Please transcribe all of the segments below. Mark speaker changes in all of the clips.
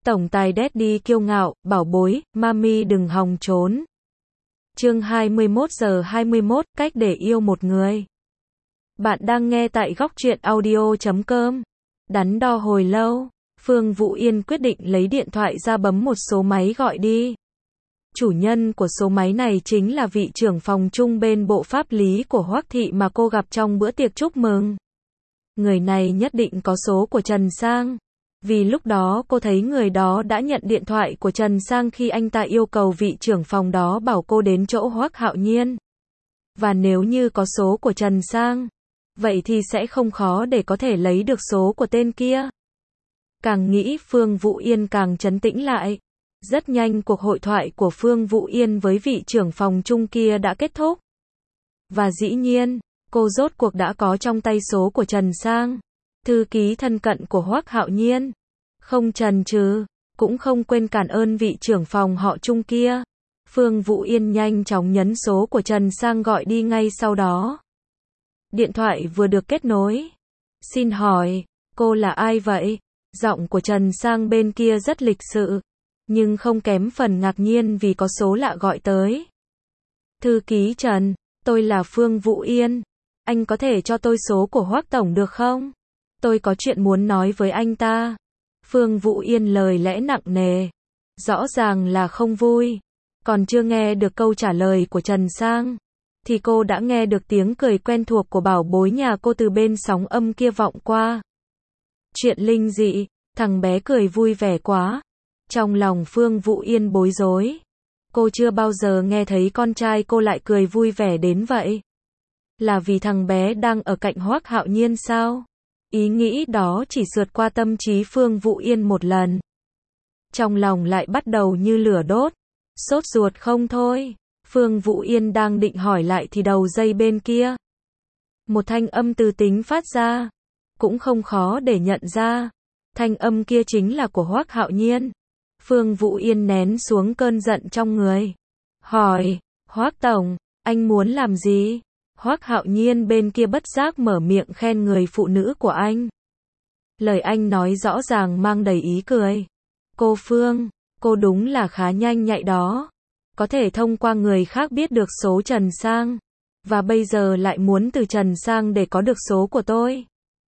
Speaker 1: Tổng tài Daddy kiêu ngạo, bảo bối, mami đừng hòng trốn. Chương 21 giờ 21, cách để yêu một người. Bạn đang nghe tại góc truyện audio.com. Đắn đo hồi lâu, Phương Vũ Yên quyết định lấy điện thoại ra bấm một số máy gọi đi. Chủ nhân của số máy này chính là vị trưởng phòng chung bên Bộ Pháp lý của Hoắc Thị mà cô gặp trong bữa tiệc chúc mừng. Người này nhất định có số của Trần Sang. Vì lúc đó cô thấy người đó đã nhận điện thoại của Trần Sang khi anh ta yêu cầu vị trưởng phòng đó bảo cô đến chỗ Hoắc Hạo Nhiên. Và nếu như có số của Trần Sang, vậy thì sẽ không khó để có thể lấy được số của tên kia. Càng nghĩ Phương Vũ Yên càng trấn tĩnh lại. Rất nhanh cuộc hội thoại của Phương Vũ Yên với vị trưởng phòng chung kia đã kết thúc. Và dĩ nhiên, cô rốt cuộc đã có trong tay số của Trần Sang, thư ký thân cận của Hoắc Hạo Nhiên. Không chần chừ, cũng không quên cảm ơn vị trưởng phòng họ chung kia. Phương Vũ Yên nhanh chóng nhấn số của Trần Sang gọi đi ngay sau đó. Điện thoại vừa được kết nối. Xin hỏi, cô là ai vậy? Giọng của Trần Sang bên kia rất lịch sự, nhưng không kém phần ngạc nhiên vì có số lạ gọi tới. Thư ký Trần, tôi là Phương Vũ Yên. Anh có thể cho tôi số của Hoắc Tổng được không? Tôi có chuyện muốn nói với anh ta. Phương Vũ Yên lời lẽ nặng nề. Rõ ràng là không vui. Còn chưa nghe được câu trả lời của Trần Sang, thì cô đã nghe được tiếng cười quen thuộc của bảo bối nhà cô từ bên sóng âm kia vọng qua. Chuyện linh dị, thằng bé cười vui vẻ quá. Trong lòng Phương Vũ Yên bối rối. Cô chưa bao giờ nghe thấy con trai cô lại cười vui vẻ đến vậy. Là vì thằng bé đang ở cạnh Hoắc Hạo Nhiên sao? Ý nghĩ đó chỉ sượt qua tâm trí Phương Vũ Yên một lần. Trong lòng lại bắt đầu như lửa đốt. Sốt ruột không thôi. Phương Vũ Yên đang định hỏi lại thì đầu dây bên kia. Một thanh âm từ tính phát ra. Cũng không khó để nhận ra. Thanh âm kia chính là của Hoắc Hạo Nhiên. Phương Vũ Yên nén xuống cơn giận trong người. Hỏi, Hoắc Tổng, anh muốn làm gì? Hoắc Hạo Nhiên bên kia bất giác mở miệng khen người phụ nữ của anh. Lời anh nói rõ ràng mang đầy ý cười. Cô Phương, cô đúng là khá nhanh nhạy đó. Có thể thông qua người khác biết được số Trần Sang. Và bây giờ lại muốn từ Trần Sang để có được số của tôi.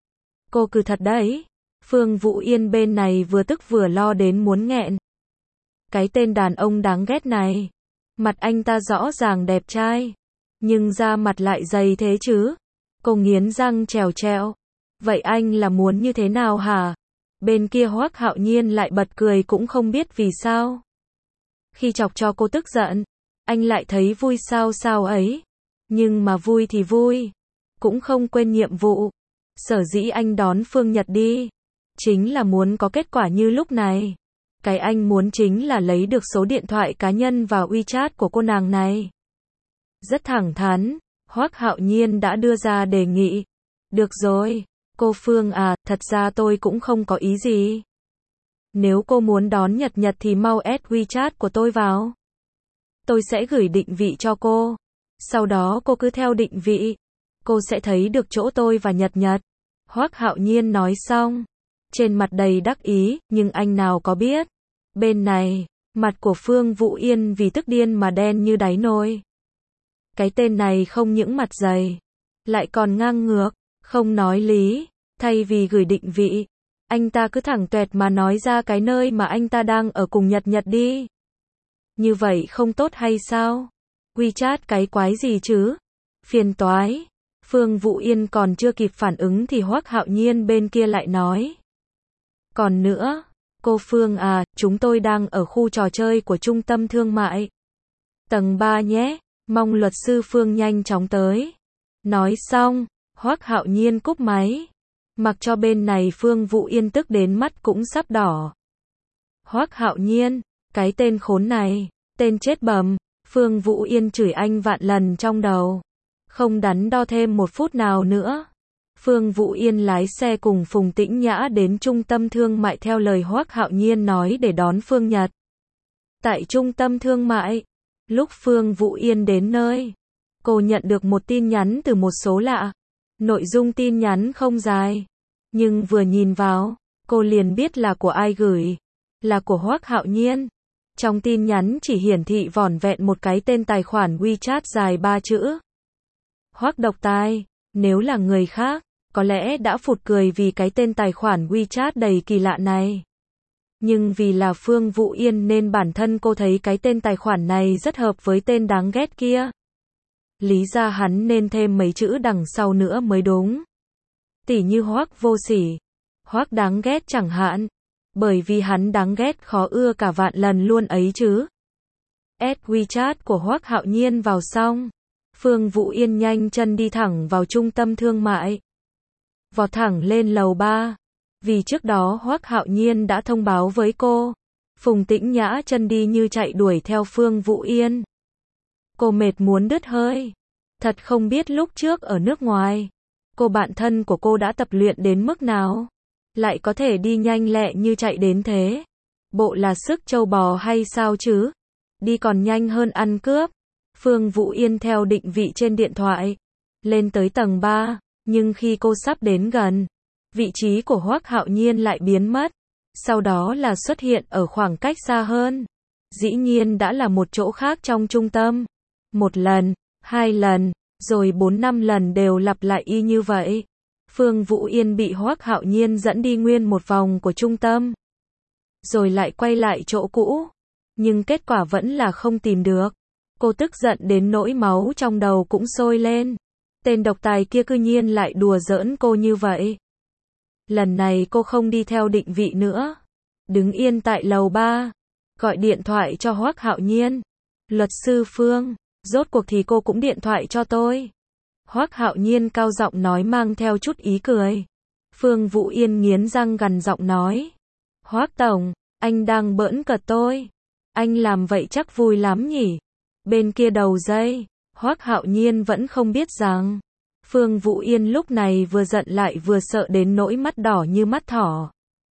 Speaker 1: Cô cứ thật đấy. Phương Vũ Yên bên này vừa tức vừa lo đến muốn nghẹn. Cái tên đàn ông đáng ghét này. Mặt anh ta rõ ràng đẹp trai, nhưng da mặt lại dày thế chứ. Cô nghiến răng trèo trẹo. Vậy anh là muốn như thế nào hả? Bên kia Hoắc Hạo Nhiên lại bật cười cũng không biết vì sao. Khi chọc cho cô tức giận, anh lại thấy vui sao sao ấy. Nhưng mà vui thì vui, cũng không quên nhiệm vụ. Sở dĩ anh đón Phương Nhật đi, chính là muốn có kết quả như lúc này. Cái anh muốn chính là lấy được số điện thoại cá nhân và WeChat của cô nàng này. Rất thẳng thắn, Hoắc Hạo Nhiên đã đưa ra đề nghị. Được rồi, cô Phương à, thật ra tôi cũng không có ý gì. Nếu cô muốn đón Nhật thì mau add WeChat của tôi vào. Tôi sẽ gửi định vị cho cô. Sau đó cô cứ theo định vị. Cô sẽ thấy được chỗ tôi và Nhật. Hoắc Hạo Nhiên nói xong. Trên mặt đầy đắc ý, nhưng anh nào có biết. Bên này, mặt của Phương Vũ Yên vì tức điên mà đen như đáy nồi. Cái tên này không những mặt dày, lại còn ngang ngược, không nói lý. Thay vì gửi định vị, anh ta cứ thẳng tuẹt mà nói ra cái nơi mà anh ta đang ở cùng Nhật đi. Như vậy không tốt hay sao? WeChat cái quái gì chứ? Phiền toái. Phương Vũ Yên còn chưa kịp phản ứng thì Hoắc Hạo Nhiên bên kia lại nói. Còn nữa, cô Phương à, chúng tôi đang ở khu trò chơi của trung tâm thương mại. Tầng 3 nhé, mong luật sư Phương nhanh chóng tới. Nói xong, Hoắc Hạo Nhiên cúp máy. Mặc cho bên này Phương Vũ Yên tức đến mắt cũng sắp đỏ. Hoắc Hạo Nhiên, cái tên khốn này, tên chết bầm. Phương Vũ Yên chửi anh vạn lần trong đầu. Không đắn đo thêm một phút nào nữa. Phương Vũ Yên lái xe cùng Phùng Tĩnh Nhã đến trung tâm thương mại theo lời Hoắc Hạo Nhiên nói để đón Phương Nhật. Tại trung tâm thương mại, lúc Phương Vũ Yên đến nơi, cô nhận được một tin nhắn từ một số lạ. Nội dung tin nhắn không dài, nhưng vừa nhìn vào, cô liền biết là của ai gửi. là của Hoắc Hạo Nhiên. Trong tin nhắn chỉ hiển thị vỏn vẹn một cái tên tài khoản WeChat dài 3 chữ. Hoắc Độc Tài, nếu là người khác, có lẽ đã phụt cười vì cái tên tài khoản WeChat đầy kỳ lạ này. Nhưng vì là Phương Vũ Yên nên bản thân cô thấy cái tên tài khoản này rất hợp với tên đáng ghét kia. Lý ra hắn nên thêm mấy chữ đằng sau nữa mới đúng. Tỉ như Hoắc vô sỉ, Hoắc đáng ghét chẳng hạn. Bởi vì hắn đáng ghét khó ưa cả vạn lần luôn ấy chứ. Add WeChat của Hoắc Hạo Nhiên vào xong. Phương Vũ Yên nhanh chân đi thẳng vào trung tâm thương mại. Vọt thẳng lên lầu 3. Vì trước đó Hoắc Hạo Nhiên đã thông báo với cô. Phùng Tĩnh Nhã chân đi như chạy đuổi theo Phương Vũ Yên. Cô mệt muốn đứt hơi. Thật không biết lúc trước ở nước ngoài, cô bạn thân của cô đã tập luyện đến mức nào, lại có thể đi nhanh lẹ như chạy đến thế. Bộ là sức trâu bò hay sao chứ? Đi còn nhanh hơn ăn cướp. Phương Vũ Yên theo định vị trên điện thoại, lên tới tầng 3, nhưng khi cô sắp đến gần, vị trí của Hoắc Hạo Nhiên lại biến mất, sau đó là xuất hiện ở khoảng cách xa hơn. Dĩ nhiên đã là một chỗ khác trong trung tâm. Một lần, hai lần, rồi 4-5 lần đều lặp lại y như vậy. Phương Vũ Yên bị Hoắc Hạo Nhiên dẫn đi nguyên một vòng của trung tâm, rồi lại quay lại chỗ cũ, nhưng kết quả vẫn là không tìm được. Cô tức giận đến nỗi máu trong đầu cũng sôi lên. Tên độc tài kia cư nhiên lại đùa giỡn cô như vậy. Lần này cô không đi theo định vị nữa, đứng yên tại lầu 3, gọi điện thoại cho Hoắc Hạo Nhiên. Luật sư Phương, rốt cuộc thì cô cũng điện thoại cho tôi. Hoắc Hạo Nhiên cao giọng nói mang theo chút ý cười. Phương Vũ Yên nghiến răng gằn giọng nói. Hoắc tổng, anh đang bỡn cợt tôi. Anh làm vậy chắc vui lắm nhỉ? Bên kia đầu dây, Hoắc Hạo Nhiên vẫn không biết rằng Phương Vũ Yên lúc này vừa giận lại vừa sợ đến nỗi mắt đỏ như mắt thỏ.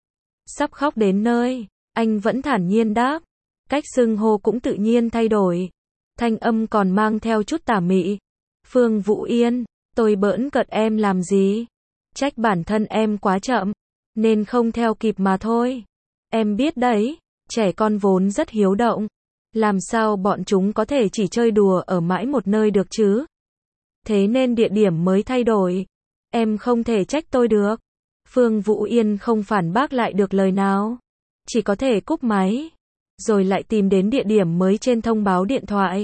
Speaker 1: Sắp khóc đến nơi, anh vẫn thản nhiên đáp. Cách xưng hô cũng tự nhiên thay đổi. Thanh âm còn mang theo chút tà mị. Phương Vũ Yên, tôi bỡn cợt em làm gì? Trách bản thân em quá chậm, nên không theo kịp mà thôi. Em biết đấy, trẻ con vốn rất hiếu động. Làm sao bọn chúng có thể chỉ chơi đùa ở mãi một nơi được chứ? Thế nên địa điểm mới thay đổi. Em không thể trách tôi được. Phương Vũ Yên không phản bác lại được lời nào. Chỉ có thể cúp máy. Rồi lại tìm đến địa điểm mới trên thông báo điện thoại.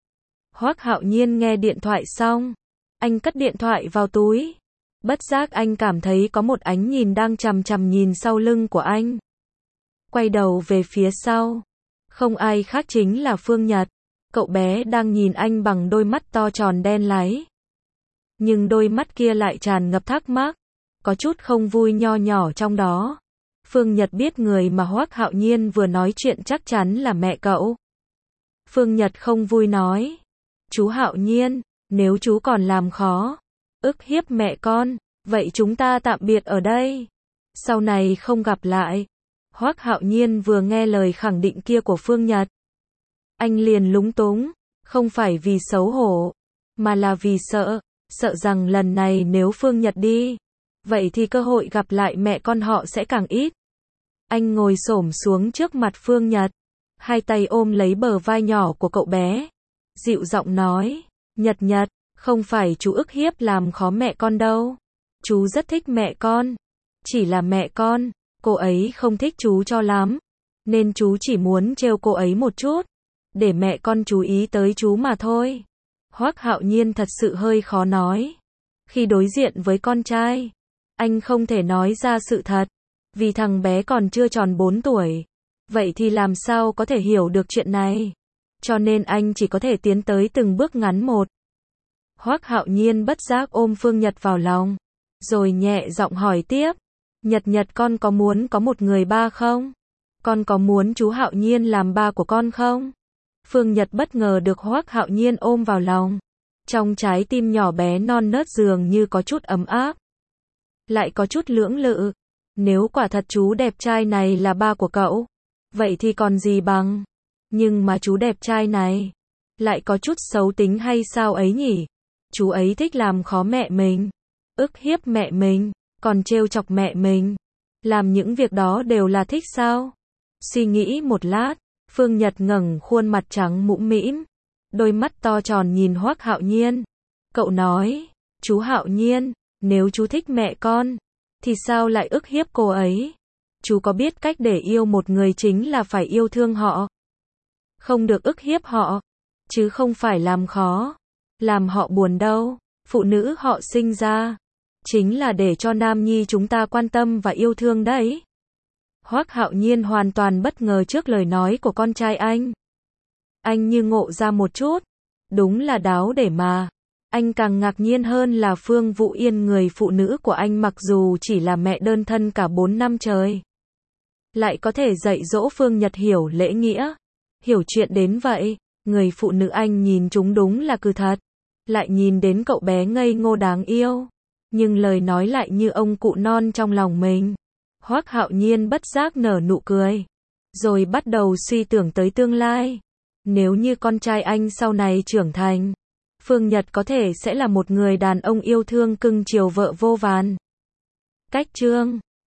Speaker 1: Hoắc Hạo Nhiên nghe điện thoại xong. Anh cất điện thoại vào túi. Bất giác anh cảm thấy có một ánh nhìn đang chằm chằm nhìn sau lưng của anh. Quay đầu về phía sau. Không ai khác chính là Phương Nhật. Cậu bé đang nhìn anh bằng đôi mắt to tròn đen láy. Nhưng đôi mắt kia lại tràn ngập thắc mắc. Có chút không vui nho nhỏ trong đó. Phương Nhật biết người mà Hoắc Hạo Nhiên vừa nói chuyện chắc chắn là mẹ cậu. Phương Nhật không vui nói. Chú Hạo Nhiên, nếu chú còn làm khó, ức hiếp mẹ con, vậy chúng ta tạm biệt ở đây. Sau này không gặp lại. Hoắc Hạo Nhiên vừa nghe lời khẳng định kia của Phương Nhật. Anh liền lúng túng, không phải vì xấu hổ, mà là vì sợ rằng lần này nếu Phương Nhật đi, vậy thì cơ hội gặp lại mẹ con họ sẽ càng ít. Anh ngồi xổm xuống trước mặt Phương Nhật, hai tay ôm lấy bờ vai nhỏ của cậu bé, dịu giọng nói, Nhật Nhật, không phải chú ức hiếp làm khó mẹ con đâu. Chú rất thích mẹ con. Chỉ là mẹ con, cô ấy không thích chú cho lắm, nên chú chỉ muốn trêu cô ấy một chút, để mẹ con chú ý tới chú mà thôi. Hoắc Hạo Nhiên thật sự hơi khó nói. Khi đối diện với con trai, anh không thể nói ra sự thật, vì thằng bé còn chưa tròn 4 tuổi. Vậy thì làm sao có thể hiểu được chuyện này? Cho nên anh chỉ có thể tiến tới từng bước ngắn một. Hoắc Hạo Nhiên bất giác ôm Phương Nhật vào lòng, rồi nhẹ giọng hỏi tiếp. Nhật Nhật, con có muốn có một người ba không? Con có muốn chú Hạo Nhiên làm ba của con không? Phương Nhật bất ngờ được Hoắc Hạo Nhiên ôm vào lòng. Trong trái tim nhỏ bé non nớt dường như có chút ấm áp, lại có chút lưỡng lự. Nếu quả thật chú đẹp trai này là ba của cậu, vậy thì còn gì bằng. Nhưng mà chú đẹp trai này lại có chút xấu tính hay sao ấy nhỉ? Chú ấy thích làm khó mẹ mình, ức hiếp mẹ mình, còn trêu chọc mẹ mình. Làm những việc đó đều là thích sao? Suy nghĩ một lát, Phương Nhật ngẩng khuôn mặt trắng mũm mĩm, đôi mắt to tròn nhìn Hoắc Hạo Nhiên. Cậu nói, chú Hạo Nhiên, nếu chú thích mẹ con, thì sao lại ức hiếp cô ấy? Chú có biết cách để yêu một người chính là phải yêu thương họ, không được ức hiếp họ, chứ không phải làm khó, làm họ buồn đâu. Phụ nữ họ sinh ra, chính là để cho nam nhi chúng ta quan tâm và yêu thương đấy. Hoắc Hạo Nhiên hoàn toàn bất ngờ trước lời nói của con trai anh. Anh như ngộ ra một chút, đúng là đáo để mà. Anh càng ngạc nhiên hơn là Phương Vũ Yên, người phụ nữ của anh mặc dù chỉ là mẹ đơn thân cả 4 năm trời, lại có thể dạy dỗ Phương Nhật hiểu lễ nghĩa, hiểu chuyện đến vậy. Người phụ nữ anh nhìn chúng đúng là cừ thật, lại nhìn đến cậu bé ngây ngô đáng yêu, nhưng lời nói lại như ông cụ non trong lòng mình. Hoắc Hạo Nhiên bất giác nở nụ cười, rồi bắt đầu suy tưởng tới tương lai. Nếu như con trai anh sau này trưởng thành, Phương Nhật có thể sẽ là một người đàn ông yêu thương cưng chiều vợ vô vàn. Cách chương